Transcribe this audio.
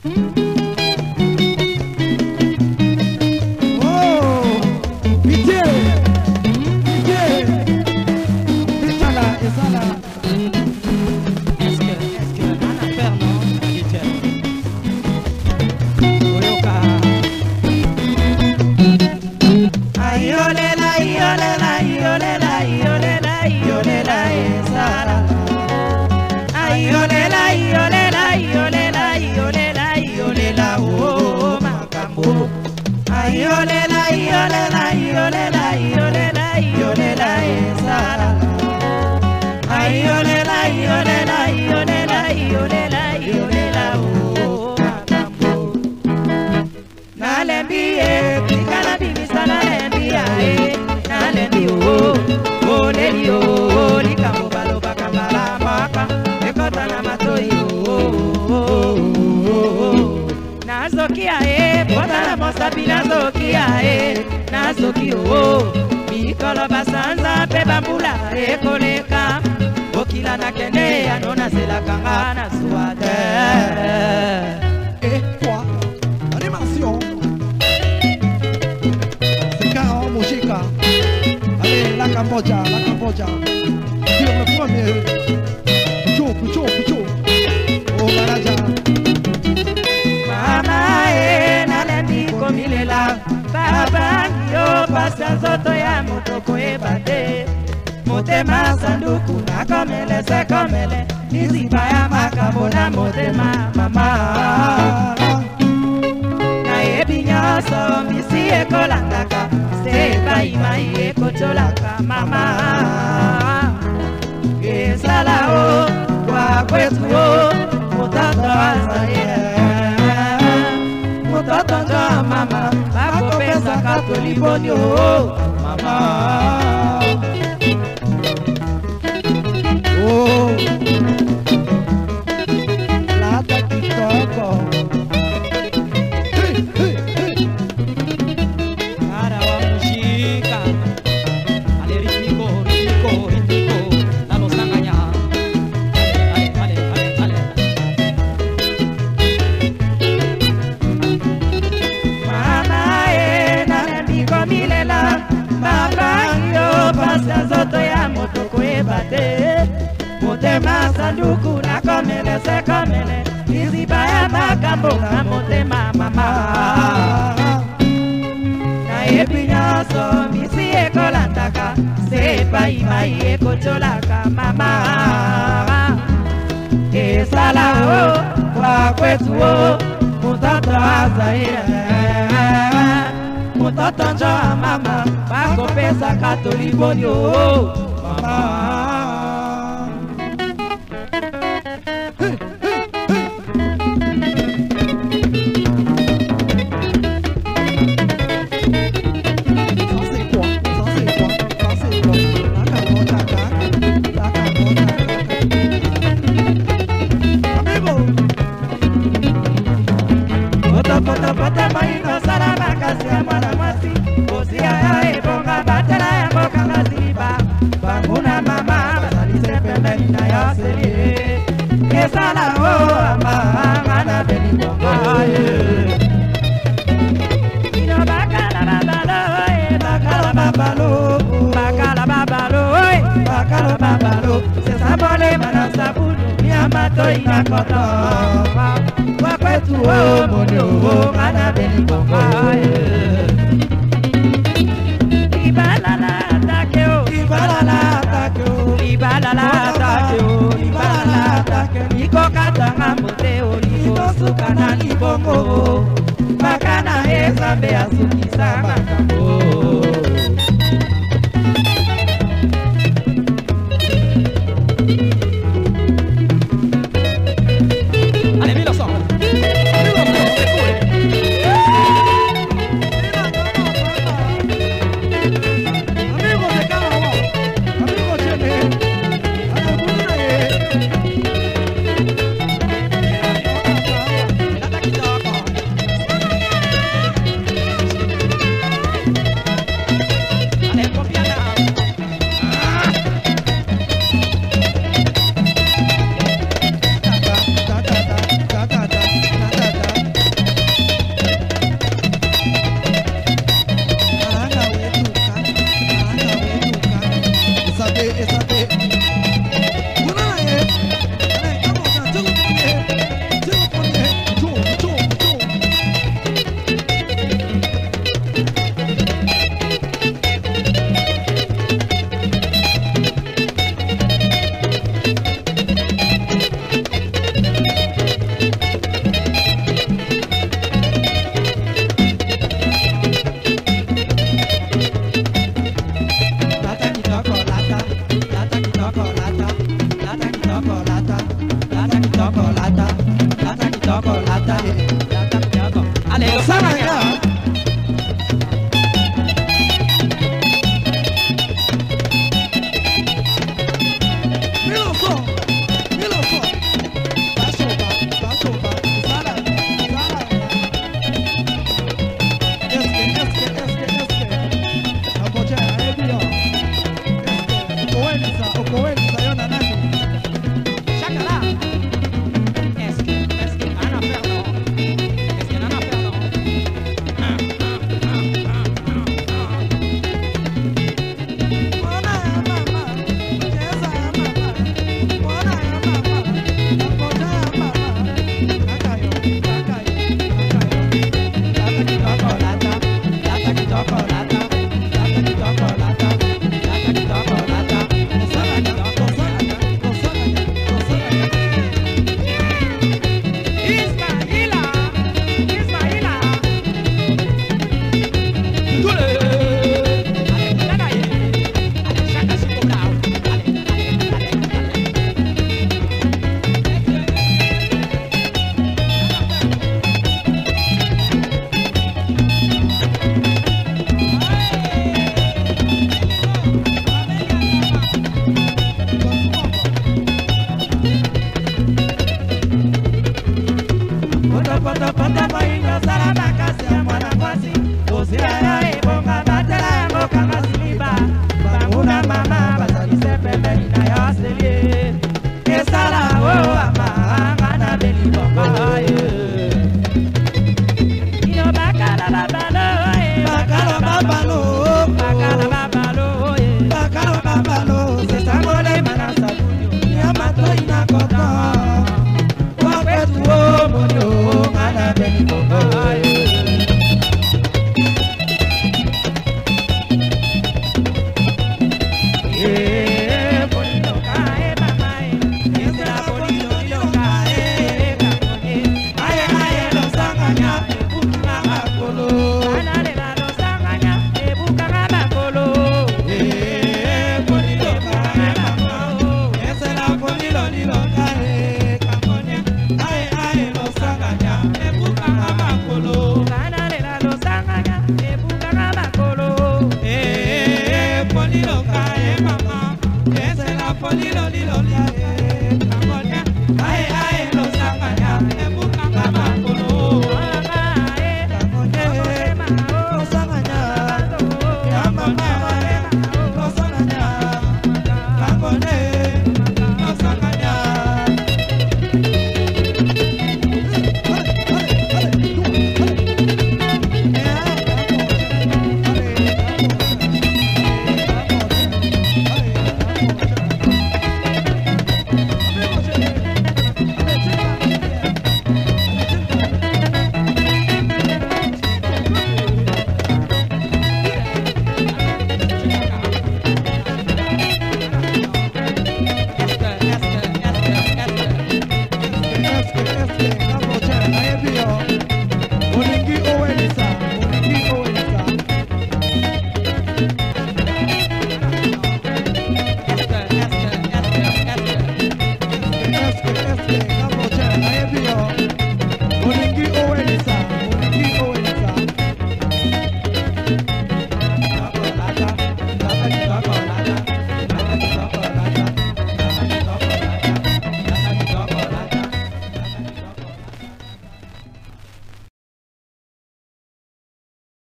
Nazoki o mikolo basanza pe bambula ekoleka okila na kende anona zela kanga na swade. Et quoi? Animation. C'est Karo Mojika. Allez, la Cambodge, la Cambodge. Sur le premier. Pucho. Oh, Maraja. Mama nalendi komilela baba yo pasa zoto ya motoko ebate motema sanduku na komele se komele niziba ya makambo na motema mama na ebinyoso misi ekolandaka se baimai ekotolaka mama esala o kwa kwetu o motata azaye mtoto njo mama bako pesa katoliboni o mama oh lata kitoko cara wa muzika ale ritmiko na los anganya ale zoto ya motoko ebate motema sanduku na komele se komele niziba ya makambo na motema mama na ebinyoso misi ekolandaka se baimai ekotolaka mama esala o kwa kwetu o mtoto azaire mtoto njo mama bako pesa katoliboni o mama Pota maino sala makasi ya mwana mwasi Osia ya ebonga batela ya mboka naziba Banguna mama bazalise pembeni na yoseli Esala o ama na beni bonga Ino bakala babalo Bakala babalo Sesa bole manasabunu Miamato inakoto Wakwetu o monyo Mana beni bonga Ibalala takeo Niko katanga moteo Niko suka na libongo Makana ezambe asukisa makambo Allez, Osala. Mama, but I said, "Esala, oh."